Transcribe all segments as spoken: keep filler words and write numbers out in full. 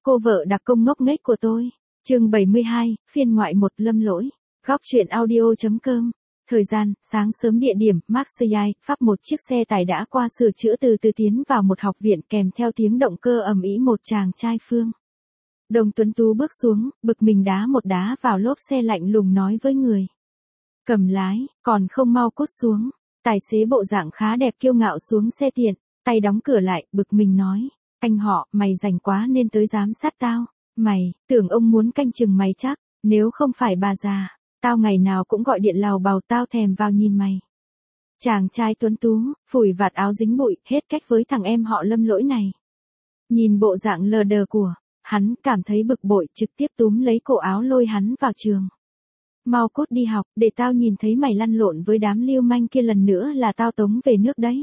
cô vợ đặc công ngốc nghếch của tôi. Chương bảy mươi hai, phiên ngoại một Lâm Lỗi. Góc truyện audio.com. Thời gian, sáng sớm địa điểm, Marseille, Pháp. Một chiếc xe tải đã qua sửa chữa từ từ tiến vào một học viện kèm theo tiếng động cơ ầm ĩ một chàng trai Phương. Đồng Tuấn Tú bước xuống, bực mình đá một đá vào lốp xe lạnh lùng nói với người cầm lái, còn không mau cút xuống. Tài xế bộ dạng khá đẹp kiêu ngạo xuống xe tiện, tay đóng cửa lại, bực mình nói. Anh họ, mày rảnh quá nên tới giám sát tao. Mày, tưởng ông muốn canh chừng mày chắc, nếu không phải bà già, tao ngày nào cũng gọi điện lào bào tao thèm vào nhìn mày. Chàng trai tuấn tú, phủi vạt áo dính bụi, hết cách với thằng em họ Lâm Lỗi này. Nhìn bộ dạng lờ đờ của hắn, cảm thấy bực bội, trực tiếp túm lấy cổ áo lôi hắn vào trường. Mau cút đi học, để tao nhìn thấy mày lăn lộn với đám lưu manh kia lần nữa là tao tống về nước đấy.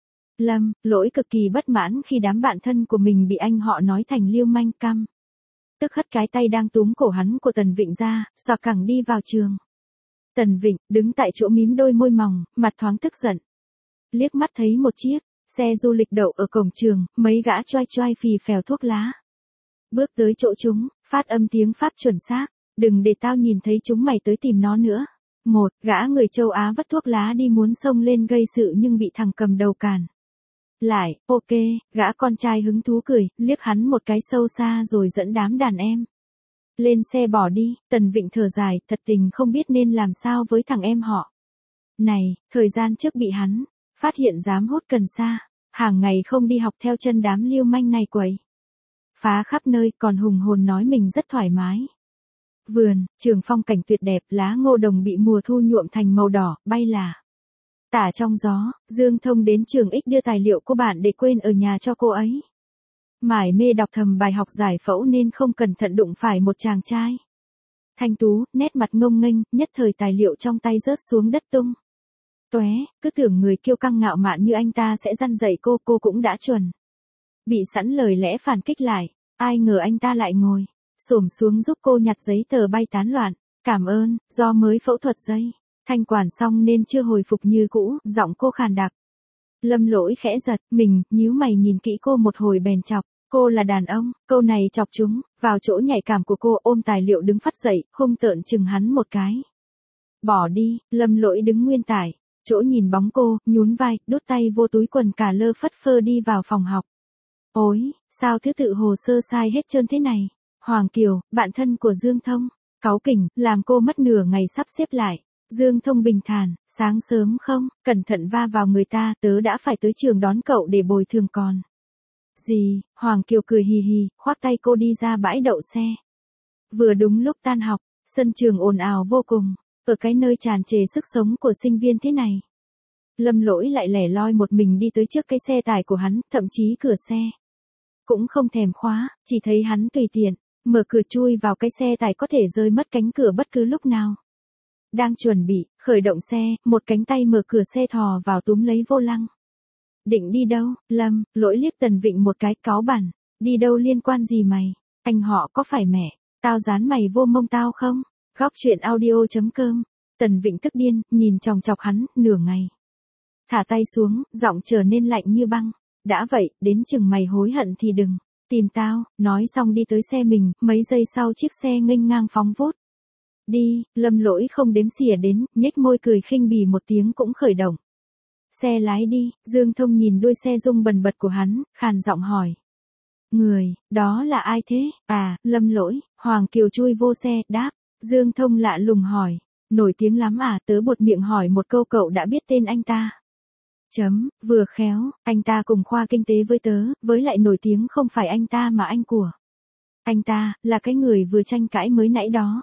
Lâm Lỗi cực kỳ bất mãn khi đám bạn thân của mình bị anh họ nói thành lưu manh, căm tức hất cái tay đang túm cổ hắn của Tần Vịnh ra, xoạc cẳng đi vào trường. Tần Vịnh đứng tại chỗ mím đôi môi mỏng, mặt thoáng tức giận. Liếc mắt thấy một chiếc xe du lịch đậu ở cổng trường, mấy gã choai choai phì phèo thuốc lá. Bước tới chỗ chúng, phát âm tiếng Pháp chuẩn xác, đừng để tao nhìn thấy chúng mày tới tìm nó nữa. Một gã người châu Á vất thuốc lá đi muốn xông lên gây sự nhưng bị thằng cầm đầu cản lại. Ok, gã con trai hứng thú cười, liếc hắn một cái sâu xa rồi dẫn đám đàn em lên xe bỏ đi. Tần Vịnh thở dài, thật tình không biết nên làm sao với thằng em họ này. Thời gian trước bị hắn phát hiện dám hút cần sa, hàng ngày không đi học theo chân đám lưu manh này quậy phá khắp nơi, còn hùng hồn nói mình rất thoải mái. Vườn trường phong cảnh tuyệt đẹp, lá ngô đồng bị mùa thu nhuộm thành màu đỏ, bay là tả trong gió. Dương Thông đến trường X đưa tài liệu cô bạn để quên ở nhà cho cô ấy. Mải mê đọc thầm bài học giải phẫu nên không cẩn thận đụng phải một chàng trai thanh tú, nét mặt ngông nghênh, nhất thời tài liệu trong tay rớt xuống đất tung tóe. Cứ tưởng người kiêu căng ngạo mạn như anh ta sẽ răn dạy cô, cô cũng đã chuẩn bị sẵn lời lẽ phản kích lại. Ai ngờ anh ta lại ngồi xổm xuống giúp cô nhặt giấy tờ bay tán loạn. Cảm ơn, do mới phẫu thuật dây thanh quản xong nên chưa hồi phục như cũ, giọng cô khàn đặc. Lâm Lỗi khẽ giật mình, nhíu mày nhìn kỹ cô một hồi bèn chọc. Cô là đàn ông, câu này chọc chúng vào chỗ nhạy cảm của cô. Ôm tài liệu đứng phắt dậy, hung tợn chừng hắn một cái. Bỏ đi. Lâm Lỗi đứng nguyên tại chỗ nhìn bóng cô, nhún vai, đút tay vô túi quần, cả lơ phất phơ đi vào phòng học. Ôi, sao thứ tự hồ sơ sai hết trơn thế này? Hoàng Kiều, bạn thân của Dương Thông, cáu kỉnh, làm cô mất nửa ngày sắp xếp lại. Dương Thông bình thản, sáng sớm không, cẩn thận va vào người ta, tớ đã phải tới trường đón cậu để bồi thường còn gì. Hoàng Kiều cười hì hì, khoác tay cô đi ra bãi đậu xe. Vừa đúng lúc tan học, sân trường ồn ào vô cùng, ở cái nơi tràn trề sức sống của sinh viên thế này. Lâm Lỗi lại lẻ loi một mình đi tới trước cái xe tải của hắn, thậm chí cửa xe cũng không thèm khóa, chỉ thấy hắn tùy tiện mở cửa chui vào cái xe tải có thể rơi mất cánh cửa bất cứ lúc nào. Đang chuẩn bị khởi động xe, một cánh tay mở cửa xe thò vào túm lấy vô lăng. Định đi đâu? Lâm Lỗi liếc Tần Vịnh một cái, cáu bẳn. Đi đâu liên quan gì mày? Anh họ có phải mẹ tao dán mày vô mông tao không? Góc truyện audio.com. Tần Vịnh tức điên, nhìn chòng chọc hắn nửa ngày. Thả tay xuống, giọng trở nên lạnh như băng. Đã vậy, đến chừng mày hối hận thì đừng tìm tao. Nói xong đi tới xe mình, mấy giây sau chiếc xe nghênh ngang phóng vút đi. Lâm Lỗi không đếm xỉa đến, nhếch môi cười khinh bỉ một tiếng cũng khởi động xe lái đi. Dương Thông nhìn đuôi xe rung bần bật của hắn, khàn giọng hỏi. Người đó là ai thế? À, Lâm Lỗi. Hoàng Kiều chui vô xe, đáp. Dương Thông lạ lùng hỏi. Nổi tiếng lắm à? Tớ buột miệng hỏi một câu, cậu đã biết tên anh ta? Chấm, vừa khéo, anh ta cùng khoa kinh tế với tớ, với lại nổi tiếng không phải anh ta mà anh của anh ta, là cái người vừa tranh cãi mới nãy đó.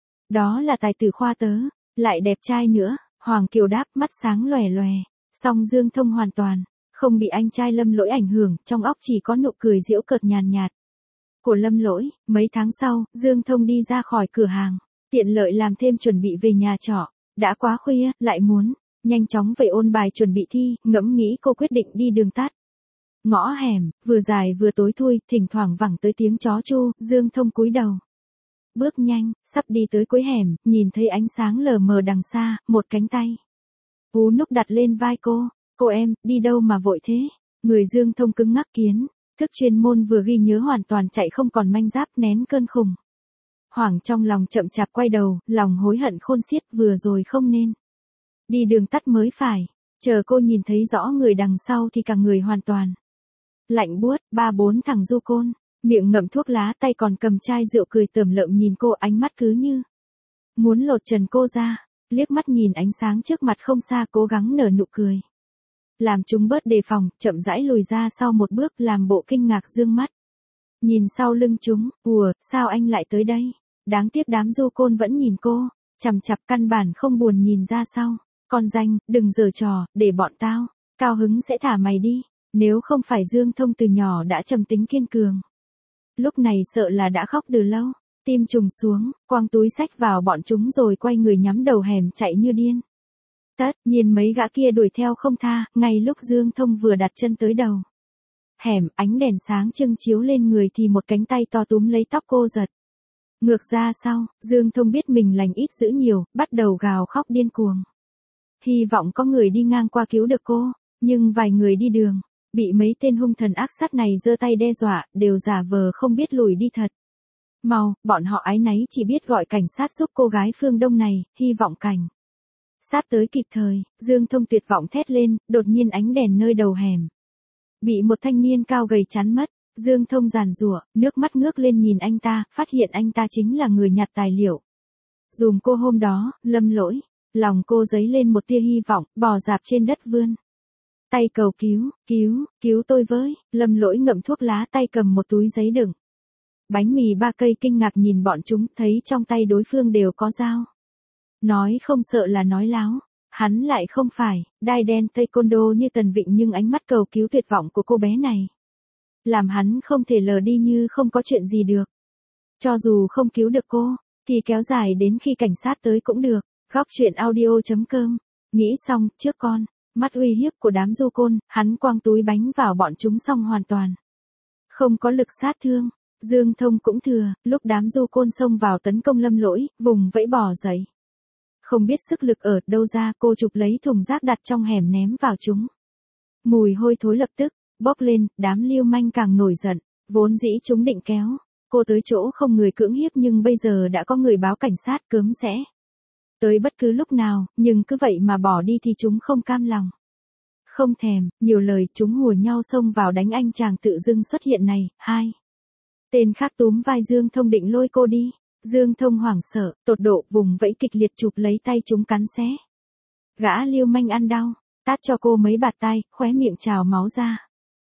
Đó là tài tử khoa tớ, lại đẹp trai nữa. Hoàng Kiều đáp, mắt sáng lòe lòe. Song Dương Thông hoàn toàn không bị anh trai Lâm Lỗi ảnh hưởng, trong óc chỉ có nụ cười giễu cợt nhàn nhạt của Lâm Lỗi. Mấy tháng sau, Dương Thông đi ra khỏi cửa hàng, tiện lợi làm thêm chuẩn bị về nhà trọ. Đã quá khuya, lại muốn nhanh chóng về ôn bài chuẩn bị thi, ngẫm nghĩ cô quyết định đi đường tắt. Ngõ hẻm, vừa dài vừa tối thui, thỉnh thoảng vẳng tới tiếng chó chu. Dương Thông cúi đầu bước nhanh, sắp đi tới cuối hẻm, nhìn thấy ánh sáng lờ mờ đằng xa, một cánh tay vú núc đặt lên vai cô. Cô em, đi đâu mà vội thế? Người Dương Thông cứng ngắc kiến Thức chuyên môn vừa ghi nhớ hoàn toàn chạy không còn manh giáp, nén cơn khủng hoảng trong lòng chậm chạp quay đầu, lòng hối hận khôn xiết, vừa rồi không nên đi đường tắt mới phải. Chờ cô nhìn thấy rõ người đằng sau thì cả người hoàn toàn lạnh buốt. Ba bốn thằng du côn, miệng ngậm thuốc lá, tay còn cầm chai rượu, cười tởm lợm nhìn cô, ánh mắt cứ như muốn lột trần cô ra. Liếc mắt nhìn ánh sáng trước mặt không xa, cố gắng nở nụ cười, làm chúng bớt đề phòng, chậm rãi lùi ra sau một bước, làm bộ kinh ngạc dương mắt nhìn sau lưng chúng. Ủa, sao anh lại tới đây? Đáng tiếc đám du côn vẫn nhìn cô chằm chằm, căn bản không buồn nhìn ra sau. Con danh, đừng giở trò, để bọn tao cao hứng sẽ thả mày đi. Nếu không phải Dương Thông từ nhỏ đã trầm tính kiên cường, lúc này sợ là đã khóc từ lâu. Tim trùng xuống, quăng túi xách vào bọn chúng rồi quay người nhắm đầu hẻm chạy như điên. Tất nhiên mấy gã kia đuổi theo không tha. Ngay lúc Dương Thông vừa đặt chân tới đầu hẻm, ánh đèn sáng trưng chiếu lên người thì một cánh tay to túm lấy tóc cô giật ngược ra sau. Dương Thông biết mình lành ít dữ nhiều, bắt đầu gào khóc điên cuồng, hy vọng có người đi ngang qua cứu được cô. Nhưng vài người đi đường bị mấy tên hung thần ác sát này giơ tay đe dọa, đều giả vờ không biết lùi đi thật mau. Bọn họ áy náy chỉ biết gọi cảnh sát giúp cô gái phương Đông này, hy vọng cảnh sát tới kịp thời. Dương Thông tuyệt vọng thét lên, đột nhiên ánh đèn nơi đầu hẻm bị một thanh niên cao gầy chắn mất. Dương Thông giàn giụa, nước mắt ngước lên nhìn anh ta, phát hiện anh ta chính là người nhặt tài liệu dùm cô hôm đó, Lâm Lỗi. Lòng cô dấy lên một tia hy vọng, bò dạp trên đất vươn tay cầu cứu, cứu, cứu tôi với. Lâm Lỗi ngậm thuốc lá, tay cầm một túi giấy đựng bánh mì ba cây, kinh ngạc nhìn bọn chúng, thấy trong tay đối phương đều có dao. Nói không sợ là nói láo. Hắn lại không phải đai đen taekwondo như Tần Vịnh, nhưng ánh mắt cầu cứu tuyệt vọng của cô bé này làm hắn không thể lờ đi như không có chuyện gì được. Cho dù không cứu được cô, thì kéo dài đến khi cảnh sát tới cũng được. Góc truyện audio chấm com. Nghĩ xong, trước con mắt uy hiếp của đám du côn, hắn quăng túi bánh vào bọn chúng xong hoàn toàn không có lực sát thương. Dương Thông cũng thừa, lúc đám du côn xông vào tấn công Lâm Lỗi, vùng vẫy bò dậy. Không biết sức lực ở đâu ra, cô chụp lấy thùng rác đặt trong hẻm ném vào chúng. Mùi hôi thối lập tức bốc lên, đám lưu manh càng nổi giận. Vốn dĩ chúng định kéo cô tới chỗ không người cưỡng hiếp, nhưng bây giờ đã có người báo cảnh sát, cớm sẽ tới bất cứ lúc nào. Nhưng cứ vậy mà bỏ đi thì chúng không cam lòng. Không thèm nhiều lời, chúng hùa nhau xông vào đánh anh chàng tự dưng xuất hiện này. Hai tên khác túm vai Dương Thông định lôi cô đi. Dương Thông hoảng sợ, tột độ, vùng vẫy kịch liệt chụp lấy tay chúng cắn xé. Gã lưu manh ăn đau, tát cho cô mấy bạt tay, khóe miệng trào máu ra.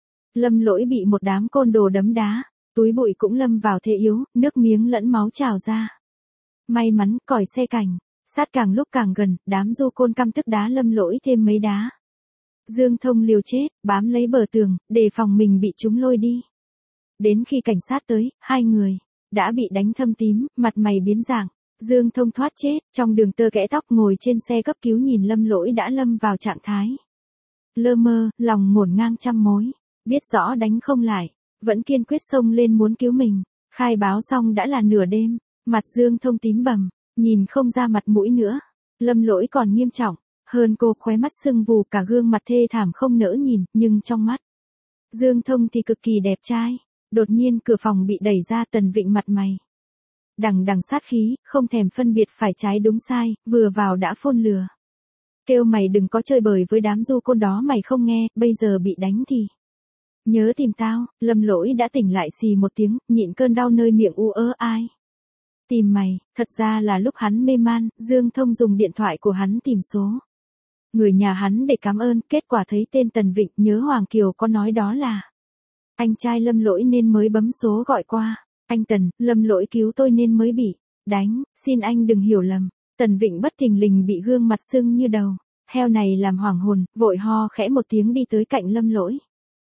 Lâm Lỗi bị một đám côn đồ đấm đá, túi bụi cũng lâm vào thế yếu, nước miếng lẫn máu trào ra. May mắn, còi xe cảnh sát càng lúc càng gần, đám du côn căm tức đá Lâm Lỗi thêm mấy đá. Dương Thông liều chết, bám lấy bờ tường, đề phòng mình bị chúng lôi đi. Đến khi cảnh sát tới, hai người đã bị đánh thâm tím, mặt mày biến dạng. Dương Thông thoát chết, trong đường tơ kẽ tóc, ngồi trên xe cấp cứu nhìn Lâm Lỗi đã lâm vào trạng thái lơ mơ, lòng ngổn ngang trăm mối. Biết rõ đánh không lại, vẫn kiên quyết xông lên muốn cứu mình. Khai báo xong đã là nửa đêm, mặt Dương Thông tím bầm, nhìn không ra mặt mũi nữa. Lâm Lỗi còn nghiêm trọng hơn cô, khóe mắt sưng vù, cả gương mặt thê thảm không nỡ nhìn, nhưng trong mắt Dương Thông thì cực kỳ đẹp trai. Đột nhiên cửa phòng bị đẩy ra, Tần Vịnh mặt mày đằng đằng sát khí, không thèm phân biệt phải trái đúng sai, vừa vào đã phôn lừa. Kêu mày đừng có chơi bời với đám du côn đó, mày không nghe, bây giờ bị đánh thì nhớ tìm tao. Lâm Lỗi đã tỉnh lại, xì một tiếng, nhịn cơn đau nơi miệng. U ớ ai tìm mày? Thật ra là lúc hắn mê man, Dương Thông dùng điện thoại của hắn tìm số người nhà hắn để cảm ơn, kết quả thấy tên Tần Vịnh, nhớ Hoàng Kiều có nói đó là anh trai Lâm Lỗi nên mới bấm số gọi qua. Anh Tần, Lâm Lỗi cứu tôi nên mới bị đánh, xin anh đừng hiểu lầm. Tần Vịnh bất thình lình bị gương mặt sưng như đầu heo này làm hoảng hồn, vội ho khẽ một tiếng đi tới cạnh Lâm Lỗi.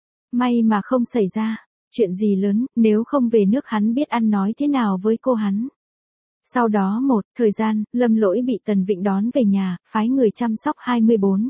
May mà không xảy ra chuyện gì lớn, nếu không về nước hắn biết ăn nói thế nào với cô hắn. Sau đó một thời gian, Lâm Lỗi bị Tần Vịnh đón về nhà, phái người chăm sóc hai mươi bốn.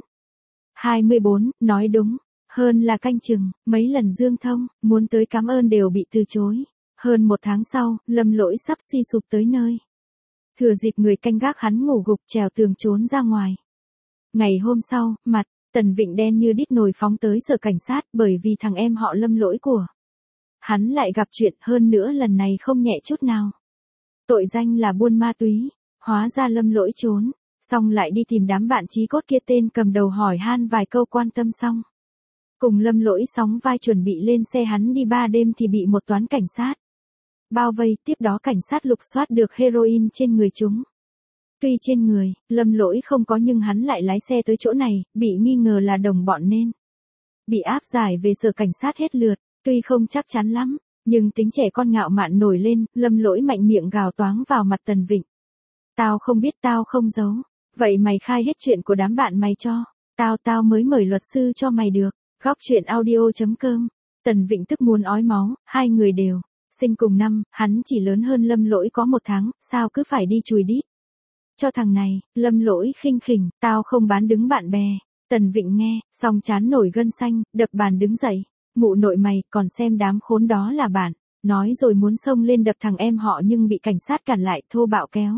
hai mươi bốn, nói đúng hơn là canh chừng. Mấy lần Dương Thông muốn tới cảm ơn đều bị từ chối. Hơn một tháng sau, Lâm Lỗi sắp suy sụp tới nơi. Thừa dịp người canh gác hắn ngủ gục, trèo tường trốn ra ngoài. Ngày hôm sau, mặt Tần Vịnh đen như đít nồi phóng tới sở cảnh sát, bởi vì thằng em họ Lâm Lỗi của hắn lại gặp chuyện, hơn nữa lần này không nhẹ chút nào. Tội danh là buôn ma túy, hóa ra Lâm Lỗi trốn, xong lại đi tìm đám bạn chí cốt kia, tên cầm đầu hỏi han vài câu quan tâm xong. Cùng Lâm Lỗi sóng vai chuẩn bị lên xe hắn đi ba đêm thì bị một toán cảnh sát bao vây, tiếp đó cảnh sát lục soát được heroin trên người chúng. Tuy trên người, Lâm Lỗi không có nhưng hắn lại lái xe tới chỗ này, bị nghi ngờ là đồng bọn nên bị áp giải về sở cảnh sát hết lượt, tuy không chắc chắn lắm, nhưng tính trẻ con ngạo mạn nổi lên, Lâm Lỗi mạnh miệng gào toáng vào mặt Tần Vịnh. Tao không biết, tao không giấu, vậy mày khai hết chuyện của đám bạn mày cho, tao tao mới mời luật sư cho mày được. Góc truyện audio chấm com. Tần Vịnh tức muốn ói máu, hai người đều sinh cùng năm, hắn chỉ lớn hơn Lâm Lỗi có một tháng, sao cứ phải đi chùi đít cho thằng này. Lâm Lỗi khinh khỉnh, tao không bán đứng bạn bè. Tần Vịnh nghe, xong chán nổi gân xanh, đập bàn đứng dậy. Mụ nội mày, còn xem đám khốn đó là bạn. Nói rồi muốn xông lên đập thằng em họ nhưng bị cảnh sát cản lại, thô bạo kéo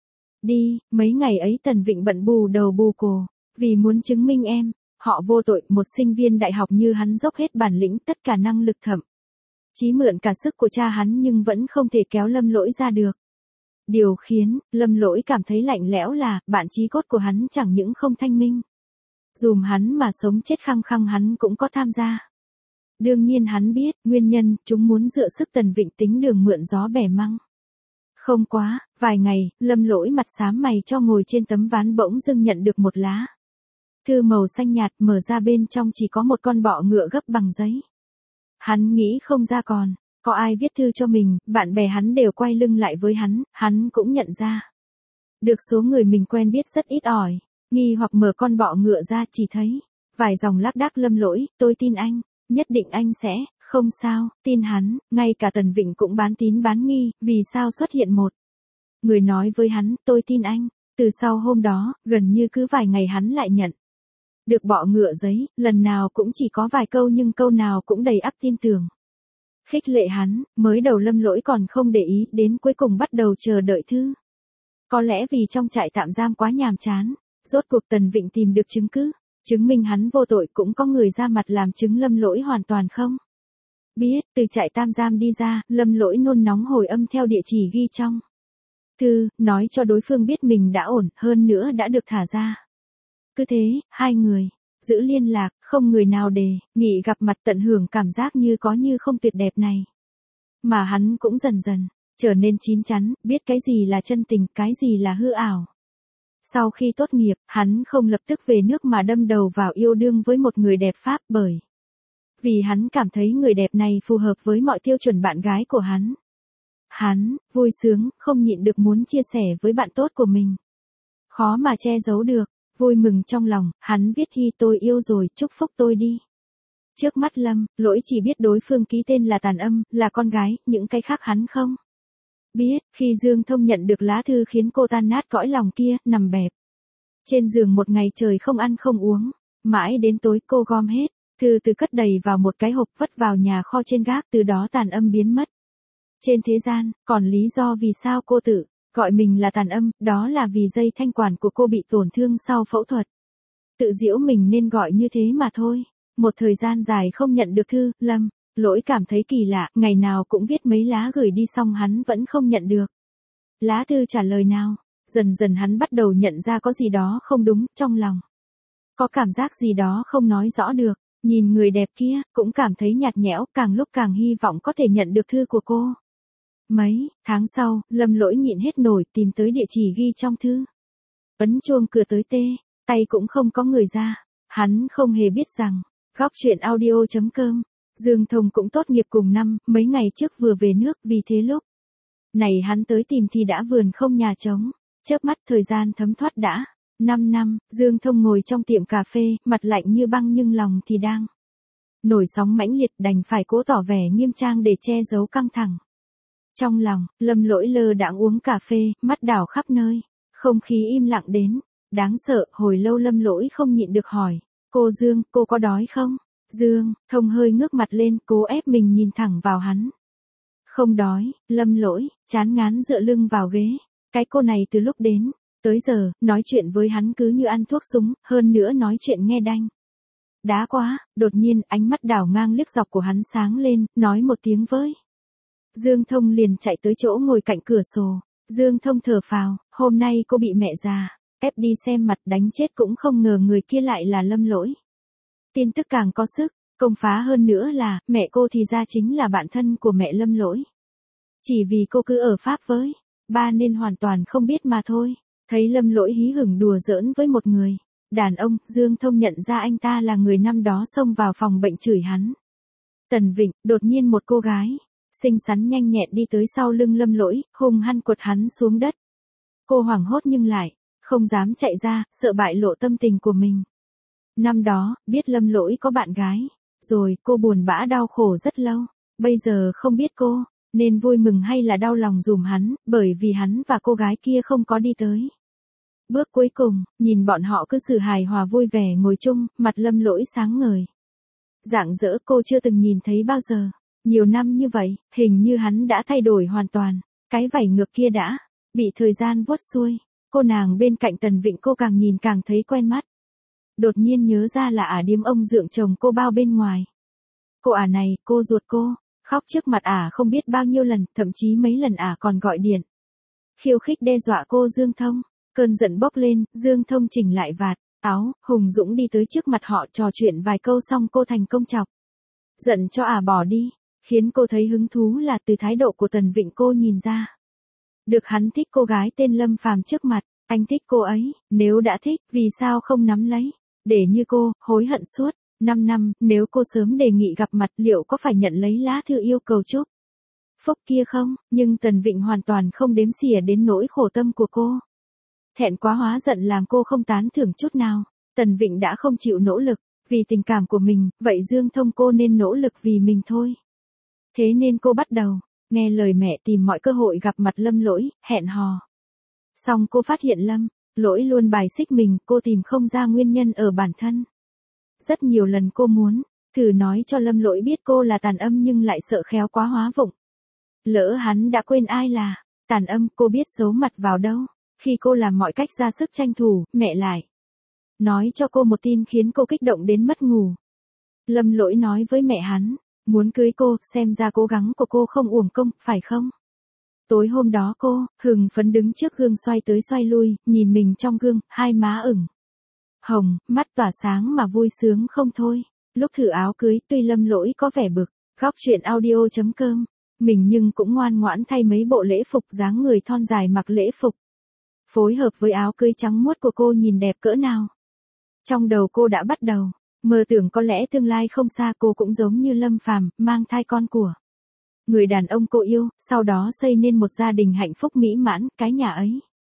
đi. Mấy ngày ấy Tần Vịnh bận bù đầu bù cổ, vì muốn chứng minh em họ vô tội. Một sinh viên đại học như hắn dốc hết bản lĩnh, tất cả năng lực, thậm chí mượn cả sức của cha hắn nhưng vẫn không thể kéo Lâm Lỗi ra được. Điều khiến Lâm Lỗi cảm thấy lạnh lẽo là bạn chí cốt của hắn chẳng những không thanh minh, dùm hắn mà sống chết khăng khăng hắn cũng có tham gia. Đương nhiên hắn biết nguyên nhân, chúng muốn dựa sức Tần Vịnh tính đường mượn gió bẻ măng. Không quá, vài ngày, Lâm Lỗi mặt xám mày cho ngồi trên tấm ván bỗng dưng nhận được một lá thư màu xanh nhạt, mở ra bên trong chỉ có một con bọ ngựa gấp bằng giấy. Hắn nghĩ không ra còn có ai viết thư cho mình, bạn bè hắn đều quay lưng lại với hắn, hắn cũng nhận ra được số người mình quen biết rất ít ỏi. Nghi hoặc mở con bọ ngựa ra, chỉ thấy vài dòng lác đác. Lâm Lỗi, tôi tin anh, nhất định anh sẽ không sao. Tin hắn, ngay cả Tần Vịnh cũng bán tín bán nghi, vì sao xuất hiện một người nói với hắn, tôi tin anh. Từ sau hôm đó, gần như cứ vài ngày hắn lại nhận được bọ ngựa giấy, lần nào cũng chỉ có vài câu nhưng câu nào cũng đầy ắp tin tưởng, khích lệ hắn. Mới đầu Lâm Lỗi còn không để ý, đến cuối cùng bắt đầu chờ đợi thư. Có lẽ vì trong trại tạm giam quá nhàm chán, rốt cuộc Tần Vịnh tìm được chứng cứ, chứng minh hắn vô tội. Cũng có người ra mặt làm chứng Lâm Lỗi hoàn toàn không biết. Từ trại tạm giam đi ra, Lâm Lỗi nôn nóng hồi âm theo địa chỉ ghi trong thư, nói cho đối phương biết mình đã ổn, hơn nữa đã được thả ra. Cứ thế, hai người giữ liên lạc, không người nào đề nghị gặp mặt, tận hưởng cảm giác như có như không tuyệt đẹp này. Mà hắn cũng dần dần trở nên chín chắn, biết cái gì là chân tình, cái gì là hư ảo. Sau khi tốt nghiệp, hắn không lập tức về nước mà đâm đầu vào yêu đương với một người đẹp Pháp, bởi vì hắn cảm thấy người đẹp này phù hợp với mọi tiêu chuẩn bạn gái của hắn. Hắn vui sướng, không nhịn được muốn chia sẻ với bạn tốt của mình. Khó mà che giấu được vui mừng trong lòng, hắn viết Hi tôi yêu rồi, chúc phúc tôi đi. Trước mắt Lâm Lỗi chỉ biết đối phương ký tên là Tàn Âm, là con gái, những cái khác hắn không biết. Khi Dương Thông nhận được lá thư khiến cô tan nát cõi lòng kia, nằm bẹp trên giường một ngày trời không ăn không uống, mãi đến tối cô gom hết thư từ cất đầy vào một cái hộp vất vào nhà kho trên gác. Từ đó Tàn Âm biến mất trên thế gian. Còn lý do vì sao cô tự gọi mình là Tàn Âm, đó là vì dây thanh quản của cô bị tổn thương sau phẫu thuật. Tự giễu mình nên gọi như thế mà thôi. Một thời gian dài không nhận được thư, Lâm Lỗi cảm thấy kỳ lạ, ngày nào cũng viết mấy lá gửi đi xong hắn vẫn không nhận được lá thư trả lời nào. Dần dần hắn bắt đầu nhận ra có gì đó không đúng, trong lòng có cảm giác gì đó không nói rõ được. Nhìn người đẹp kia, cũng cảm thấy nhạt nhẽo, càng lúc càng hy vọng có thể nhận được thư của cô. Mấy tháng sau, Lâm Lỗi nhịn hết nổi tìm tới địa chỉ ghi trong thư. Ấn chuông cửa tới tê, tay cũng không có người ra. Hắn không hề biết rằng, góc truyện audio chấm com, Dương Thông cũng tốt nghiệp cùng năm, mấy ngày trước vừa về nước, vì thế lúc này hắn tới tìm thì đã vườn không nhà trống. Chớp mắt thời gian thấm thoát đã năm năm, Dương Thông ngồi trong tiệm cà phê, mặt lạnh như băng nhưng lòng thì đang nổi sóng mãnh liệt, đành phải cố tỏ vẻ nghiêm trang để che giấu căng thẳng. Trong lòng, Lâm Lỗi lơ đãng uống cà phê, mắt đảo khắp nơi. Không khí im lặng đến đáng sợ. Hồi lâu Lâm Lỗi không nhịn được hỏi, cô Dương, cô có đói không? Dương Thông hơi ngước mặt lên, cố ép mình nhìn thẳng vào hắn. Không đói. Lâm Lỗi chán ngán dựa lưng vào ghế. Cái cô này từ lúc đến tới giờ, nói chuyện với hắn cứ như ăn thuốc súng, hơn nữa nói chuyện nghe đanh Đá quá, đột nhiên ánh mắt đảo ngang liếc dọc của hắn sáng lên, nói một tiếng với. Dương Thông liền chạy tới chỗ ngồi cạnh cửa sổ. Dương Thông thở phào, hôm nay cô bị mẹ già ép đi xem mặt đánh chết cũng không ngờ người kia lại là Lâm Lỗi. Tin tức càng có sức, công phá hơn nữa là, mẹ cô thì ra chính là bạn thân của mẹ Lâm Lỗi. Chỉ vì cô cứ ở Pháp với ba nên hoàn toàn không biết mà thôi. Thấy Lâm Lỗi hí hửng đùa giỡn với một người đàn ông, Dương Thông nhận ra anh ta là người năm đó xông vào phòng bệnh chửi hắn. Tần Vịnh, đột nhiên một cô gái xinh xắn nhanh nhẹn đi tới sau lưng Lâm Lỗi, hung hăng quật hắn xuống đất. Cô hoảng hốt nhưng lại không dám chạy ra, sợ bại lộ tâm tình của mình. Năm đó, biết Lâm Lỗi có bạn gái, rồi cô buồn bã đau khổ rất lâu. Bây giờ không biết cô nên vui mừng hay là đau lòng dùm hắn, bởi vì hắn và cô gái kia không có đi tới bước cuối cùng. Nhìn bọn họ cứ xử hài hòa vui vẻ ngồi chung, mặt Lâm Lỗi sáng ngời. Rạng rỡ cô chưa từng nhìn thấy bao giờ. Nhiều năm như vậy, hình như hắn đã thay đổi hoàn toàn. Cái vảy ngược kia đã bị thời gian vuốt xuôi. Cô nàng bên cạnh Tần Vịnh cô càng nhìn càng thấy quen mắt. Đột nhiên nhớ ra là ả điếm ông dượng chồng cô bao bên ngoài. Cô ả này, cô ruột cô, khóc trước mặt ả không biết bao nhiêu lần, thậm chí mấy lần ả còn gọi điện khiêu khích đe dọa cô Dương Thông. Cơn giận bốc lên, Dương Thông chỉnh lại vạt áo, hùng dũng đi tới trước mặt họ trò chuyện vài câu xong cô thành công chọc giận cho ả bỏ đi. Khiến cô thấy hứng thú là từ thái độ của Tần Vịnh cô nhìn ra được hắn thích cô gái tên Lâm Phàm trước mặt. Anh thích cô ấy, nếu đã thích, vì sao không nắm lấy, để như cô, hối hận suốt năm năm, nếu cô sớm đề nghị gặp mặt liệu có phải nhận lấy lá thư yêu cầu chúc phúc kia không? Nhưng Tần Vịnh hoàn toàn không đếm xỉa đến nỗi khổ tâm của cô. Thẹn quá hóa giận làm cô không tán thưởng chút nào. Tần Vịnh đã không chịu nỗ lực vì tình cảm của mình, vậy Dương Thông cô nên nỗ lực vì mình thôi. Thế nên cô bắt đầu nghe lời mẹ tìm mọi cơ hội gặp mặt Lâm Lỗi, hẹn hò. Xong cô phát hiện Lâm Lỗi luôn bài xích mình, cô tìm không ra nguyên nhân ở bản thân. Rất nhiều lần cô muốn thử nói cho Lâm Lỗi biết cô là Tàn Âm nhưng lại sợ khéo quá hóa vụng. Lỡ hắn đã quên ai là Tàn Âm, cô biết giấu mặt vào đâu. Khi cô làm mọi cách ra sức tranh thủ, mẹ lại nói cho cô một tin khiến cô kích động đến mất ngủ. Lâm Lỗi nói với mẹ hắn muốn cưới cô, xem ra cố gắng của cô không uổng công, phải không? Tối hôm đó cô hừng phấn đứng trước gương xoay tới xoay lui, nhìn mình trong gương, hai má ửng hồng, mắt tỏa sáng mà vui sướng không thôi. Lúc thử áo cưới, tuy Lâm Lỗi có vẻ bực, góc truyện audio chấm com, mình nhưng cũng ngoan ngoãn thay mấy bộ lễ phục dáng người thon dài mặc lễ phục. Phối hợp với áo cưới trắng muốt của cô nhìn đẹp cỡ nào. Trong đầu cô đã bắt đầu mơ tưởng có lẽ tương lai không xa cô cũng giống như Lâm Phàm, mang thai con của người đàn ông cô yêu, sau đó xây nên một gia đình hạnh phúc mỹ mãn. Cái nhà ấy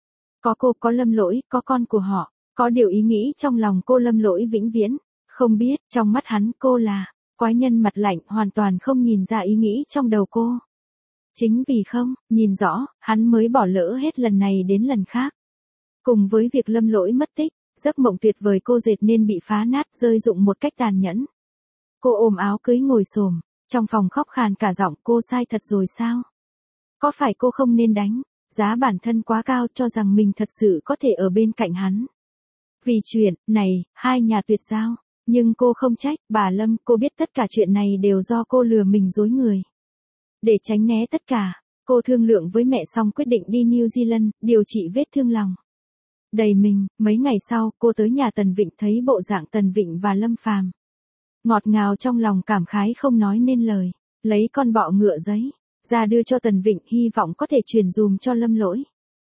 có cô, có Lâm Lỗi, có con của họ, có điều ý nghĩ trong lòng cô Lâm Lỗi vĩnh viễn không biết, trong mắt hắn cô là quái nhân mặt lạnh, hoàn toàn không nhìn ra ý nghĩ trong đầu cô. Chính vì không nhìn rõ, hắn mới bỏ lỡ hết lần này đến lần khác. Cùng với việc Lâm Lỗi mất tích, giấc mộng tuyệt vời cô dệt nên bị phá nát, rơi rụng một cách tàn nhẫn. Cô ôm áo cưới ngồi xổm trong phòng khóc khàn cả giọng, cô sai thật rồi sao? Có phải cô không nên đánh giá bản thân quá cao, cho rằng mình thật sự có thể ở bên cạnh hắn? Vì chuyện này, hai nhà tuyệt giao. Nhưng cô không trách bà Lâm, cô biết tất cả chuyện này đều do cô lừa mình dối người. Để tránh né tất cả, cô thương lượng với mẹ xong quyết định đi New Zealand, điều trị vết thương lòng đầy mình. Mấy ngày sau, cô tới nhà Tần Vịnh thấy bộ dạng Tần Vịnh và Lâm Phàm. Ngọt ngào trong lòng cảm khái không nói nên lời, lấy con bọ ngựa giấy ra đưa cho Tần Vịnh, hy vọng có thể truyền dùm cho Lâm Lỗi.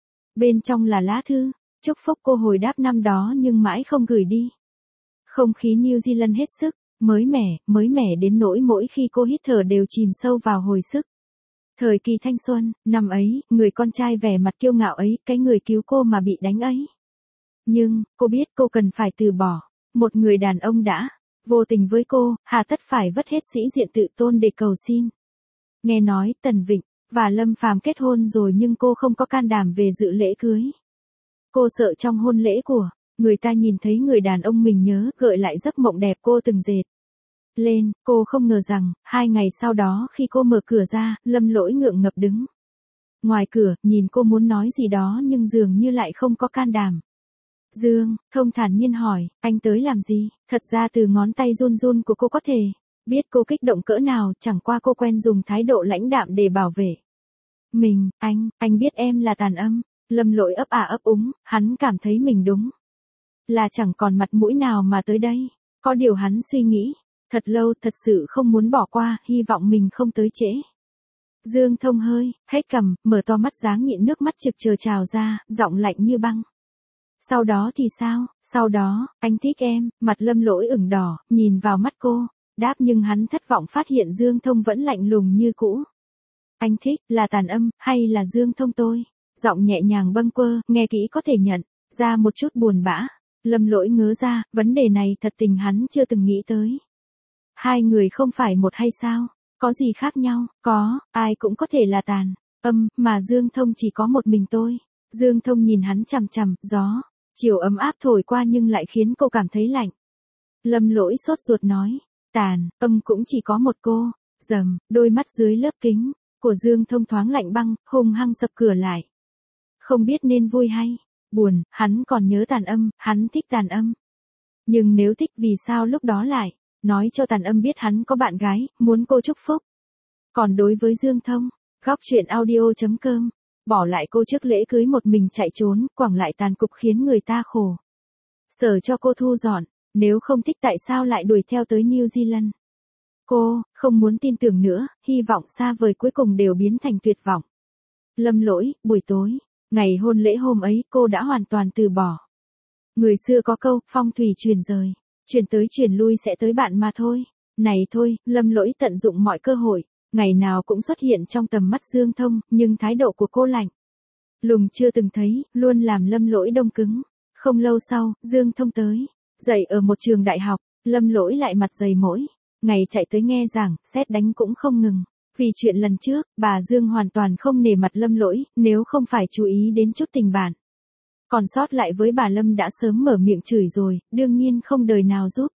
Bên trong là lá thư chúc phúc cô hồi đáp năm đó nhưng mãi không gửi đi. Không khí New Zealand hết sức mới mẻ, mới mẻ đến nỗi mỗi khi cô hít thở đều chìm sâu vào hồi sức. Thời kỳ thanh xuân, năm ấy, người con trai vẻ mặt kiêu ngạo ấy, cái người cứu cô mà bị đánh ấy. Nhưng, cô biết cô cần phải từ bỏ một người đàn ông đã vô tình với cô, hà tất phải vất hết sĩ diện tự tôn để cầu xin. Nghe nói Tần Vịnh và Lâm Phàm kết hôn rồi nhưng cô không có can đảm về dự lễ cưới. Cô sợ trong hôn lễ của người ta nhìn thấy người đàn ông mình nhớ, gợi lại giấc mộng đẹp cô từng dệt lên. Cô không ngờ rằng, hai ngày sau đó khi cô mở cửa ra, Lâm Lỗi ngượng ngập đứng ngoài cửa, nhìn cô muốn nói gì đó nhưng dường như lại không có can đảm. Dương Thông thản nhiên hỏi, anh tới làm gì? Thật ra từ ngón tay run run của cô có thể biết cô kích động cỡ nào, chẳng qua cô quen dùng thái độ lãnh đạm để bảo vệ mình. Anh, anh biết em là tàn âm. Lâm Lỗi ấp à ấp úng, hắn cảm thấy mình đúng là chẳng còn mặt mũi nào mà tới đây. Có điều hắn suy nghĩ thật lâu, thật sự không muốn bỏ qua, hy vọng mình không tới trễ. Dương Thông hơi hết cằm, mở to mắt dáng nhịn nước mắt trực chờ trào ra, giọng lạnh như băng. Sau đó thì sao? Sau đó, anh thích em. Mặt Lâm Lỗi ửng đỏ, nhìn vào mắt cô, đáp, nhưng hắn thất vọng phát hiện Dương Thông vẫn lạnh lùng như cũ. Anh thích là tàn âm, hay là Dương Thông tôi? Giọng nhẹ nhàng bâng quơ, nghe kỹ có thể nhận ra một chút buồn bã. Lâm Lỗi ngớ ra, vấn đề này thật tình hắn chưa từng nghĩ tới. Hai người không phải một hay sao? Có gì khác nhau? Có, ai cũng có thể là tàn âm, mà Dương Thông chỉ có một mình tôi. Dương Thông nhìn hắn chằm chằm, gió chiều ấm áp thổi qua nhưng lại khiến cô cảm thấy lạnh. Lâm Lỗi sốt ruột nói, tàn âm cũng chỉ có một cô. Rầm, đôi mắt dưới lớp kính của Dương Thông thoáng lạnh băng, hung hăng sập cửa lại. Không biết nên vui hay buồn, hắn còn nhớ tàn âm, hắn thích tàn âm. Nhưng nếu thích vì sao lúc đó lại nói cho tàn âm biết hắn có bạn gái, muốn cô chúc phúc. Còn đối với Dương Thông, góc truyện audio.com, bỏ lại cô trước lễ cưới một mình chạy trốn, quẳng lại tàn cục khiến người ta khổ sở cho cô thu dọn. Nếu không thích tại sao lại đuổi theo tới New Zealand? Cô không muốn tin tưởng nữa, hy vọng xa vời cuối cùng đều biến thành tuyệt vọng. Lâm Lỗi, buổi tối, ngày hôn lễ hôm ấy cô đã hoàn toàn từ bỏ. Người xưa có câu, phong thủy truyền rời, truyền tới truyền lui sẽ tới bạn mà thôi. Này thôi, Lâm Lỗi tận dụng mọi cơ hội, ngày nào cũng xuất hiện trong tầm mắt Dương Thông, nhưng thái độ của cô lạnh lùng chưa từng thấy, luôn làm Lâm Lỗi đông cứng. Không lâu sau, Dương Thông tới, dạy ở một trường đại học, Lâm Lỗi lại mặt dày mỗi ngày chạy tới nghe giảng, sét đánh cũng không ngừng. Vì chuyện lần trước, bà Dương hoàn toàn không nể mặt Lâm Lỗi, nếu không phải chú ý đến chút tình bạn còn sót lại với bà Lâm đã sớm mở miệng chửi rồi, đương nhiên không đời nào giúp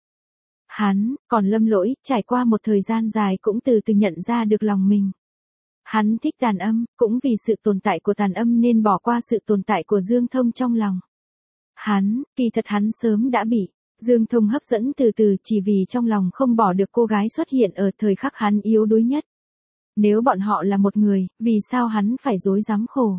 hắn. Còn Lâm Lỗi, trải qua một thời gian dài cũng từ từ nhận ra được lòng mình. Hắn thích tàn âm, cũng vì sự tồn tại của tàn âm nên bỏ qua sự tồn tại của Dương Thông trong lòng hắn. Kỳ thật hắn sớm đã bị Dương Thông hấp dẫn từ từ, chỉ vì trong lòng không bỏ được cô gái xuất hiện ở thời khắc hắn yếu đuối nhất. Nếu bọn họ là một người, vì sao hắn phải dối dám khổ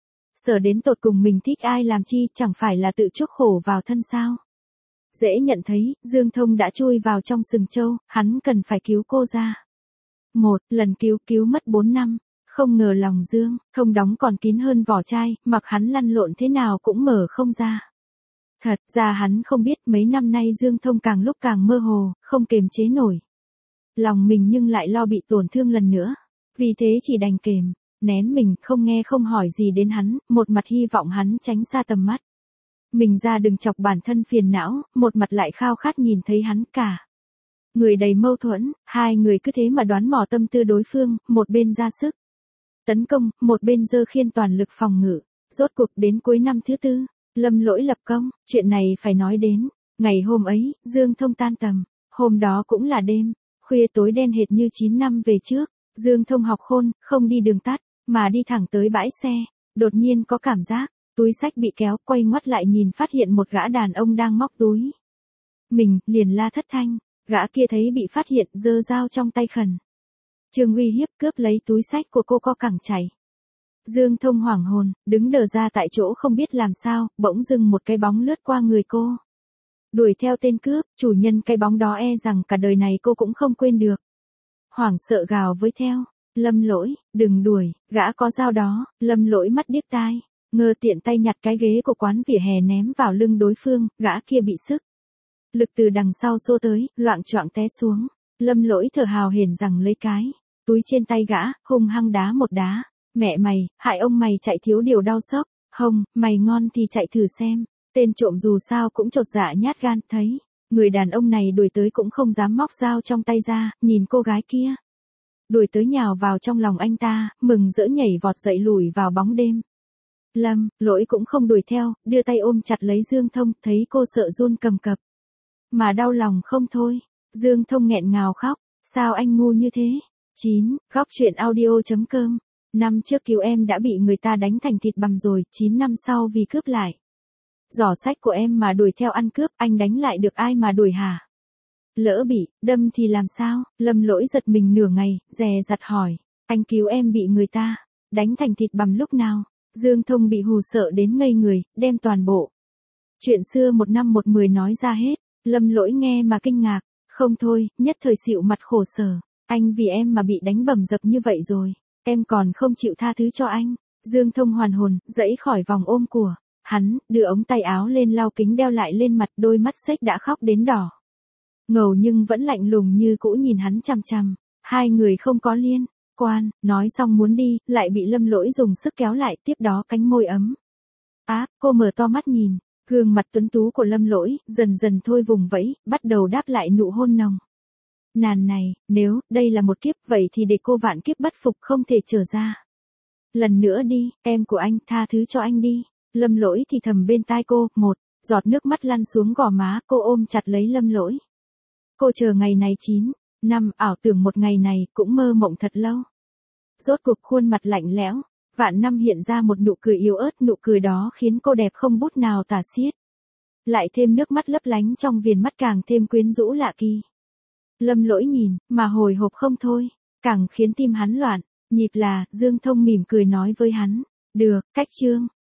sở đến tột cùng mình thích ai làm chi, chẳng phải là tự chuốc khổ vào thân sao? Dễ nhận thấy, Dương Thông đã chui vào trong sừng trâu, hắn cần phải cứu cô ra. Một lần cứu cứu mất bốn năm, không ngờ lòng Dương Thông đóng còn kín hơn vỏ chai, mặc hắn lăn lộn thế nào cũng mở không ra. Thật ra hắn không biết mấy năm nay Dương Thông càng lúc càng mơ hồ, không kềm chế nổi lòng mình nhưng lại lo bị tổn thương lần nữa. Vì thế chỉ đành kềm nén mình, không nghe không hỏi gì đến hắn, một mặt hy vọng hắn tránh xa tầm mắt mình ra đừng chọc bản thân phiền não, một mặt lại khao khát nhìn thấy hắn. Cả người đầy mâu thuẫn, hai người cứ thế mà đoán mò tâm tư đối phương, một bên ra sức tấn công, một bên giơ khiên toàn lực phòng ngự. Rốt cuộc đến cuối năm thứ tư, Lâm Lỗi lập công. Chuyện này phải nói đến ngày hôm ấy, Dương Thông tan tầm. Hôm đó cũng là đêm khuya tối đen hệt như chín năm về trước. Dương Thông học khôn, không đi đường tắt, mà đi thẳng tới bãi xe. Đột nhiên có cảm giác túi xách bị kéo, quay ngoắt lại nhìn phát hiện một gã đàn ông đang móc túi mình, liền la thất thanh. Gã kia thấy bị phát hiện, giơ dao trong tay khẩn trương uy hiếp cướp lấy túi xách của cô, co cẳng chạy. Dương Thông hoảng hồn, đứng đờ ra tại chỗ không biết làm sao, bỗng dưng một cái bóng lướt qua người cô. Đuổi theo tên cướp, chủ nhân cái bóng đó e rằng cả đời này cô cũng không quên được. Hoảng sợ gào với theo, Lâm Lỗi, đừng đuổi, gã có dao đó. Lâm Lỗi mắt điếc tai ngơ, tiện tay nhặt cái ghế của quán vỉa hè ném vào lưng đối phương. Gã kia bị sức lực từ đằng sau xô tới, loạng choạng té xuống. Lâm Lỗi thở hào hển rằng lấy cái túi trên tay gã, hung hăng đá một đá. Mẹ mày, hại ông mày chạy thiếu điều đau sốc. Hông, mày ngon thì chạy thử xem. Tên trộm dù sao cũng chột dạ nhát gan, thấy người đàn ông này đuổi tới cũng không dám móc dao trong tay ra, nhìn cô gái kia đuổi tới nhào vào trong lòng anh ta, mừng rỡ nhảy vọt dậy lùi vào bóng đêm. Lâm Lỗi cũng không đuổi theo, đưa tay ôm chặt lấy Dương Thông, thấy cô sợ run cầm cập mà đau lòng không thôi. Dương Thông nghẹn ngào khóc, sao anh ngu như thế? chín Góc truyện audio.com. Năm trước cứu em đã bị người ta đánh thành thịt bằm rồi, chín năm sau vì cướp lại Giỏ sách của em mà đuổi theo ăn cướp, anh đánh lại được ai mà đuổi hả? Lỡ bị đâm thì làm sao? Lâm Lỗi giật mình nửa ngày, dè dặt hỏi. Anh cứu em bị người ta đánh thành thịt bằm lúc nào? Dương Thông bị hù sợ đến ngây người, đem toàn bộ chuyện xưa một năm một mười nói ra hết. Lâm Lỗi nghe mà kinh ngạc. Không thôi, nhất thời xịu mặt khổ sở. Anh vì em mà bị đánh bầm dập như vậy rồi. Em còn không chịu tha thứ cho anh. Dương Thông hoàn hồn, dẫy khỏi vòng ôm của hắn, đưa ống tay áo lên lau kính đeo lại lên mặt, đôi mắt xếch đã khóc đến đỏ ngầu nhưng vẫn lạnh lùng như cũ nhìn hắn chằm chằm. Hai người không có liên quan, nói xong muốn đi, lại bị Lâm Lỗi dùng sức kéo lại, tiếp đó cánh môi ấm Á, cô mở to mắt nhìn, gương mặt tuấn tú của Lâm Lỗi, dần dần thôi vùng vẫy, bắt đầu đáp lại nụ hôn nồng nàn này. Nếu đây là một kiếp, vậy thì để cô vạn kiếp bất phục không thể trở ra. Lần nữa đi, em của anh, tha thứ cho anh đi. Lâm Lỗi thì thầm bên tai cô, một giọt nước mắt lăn xuống gò má, cô ôm chặt lấy Lâm Lỗi. Cô chờ ngày này chín năm, ảo tưởng một ngày này, cũng mơ mộng thật lâu. Rốt cuộc khuôn mặt lạnh lẽo, vạn năm hiện ra một nụ cười yếu ớt, nụ cười đó khiến cô đẹp không bút nào tả xiết. Lại thêm nước mắt lấp lánh trong viền mắt càng thêm quyến rũ lạ kỳ. Lâm Lỗi nhìn, mà hồi hộp không thôi, càng khiến tim hắn loạn, nhịp là, Dương Thông mỉm cười nói với hắn. Được, cách chương.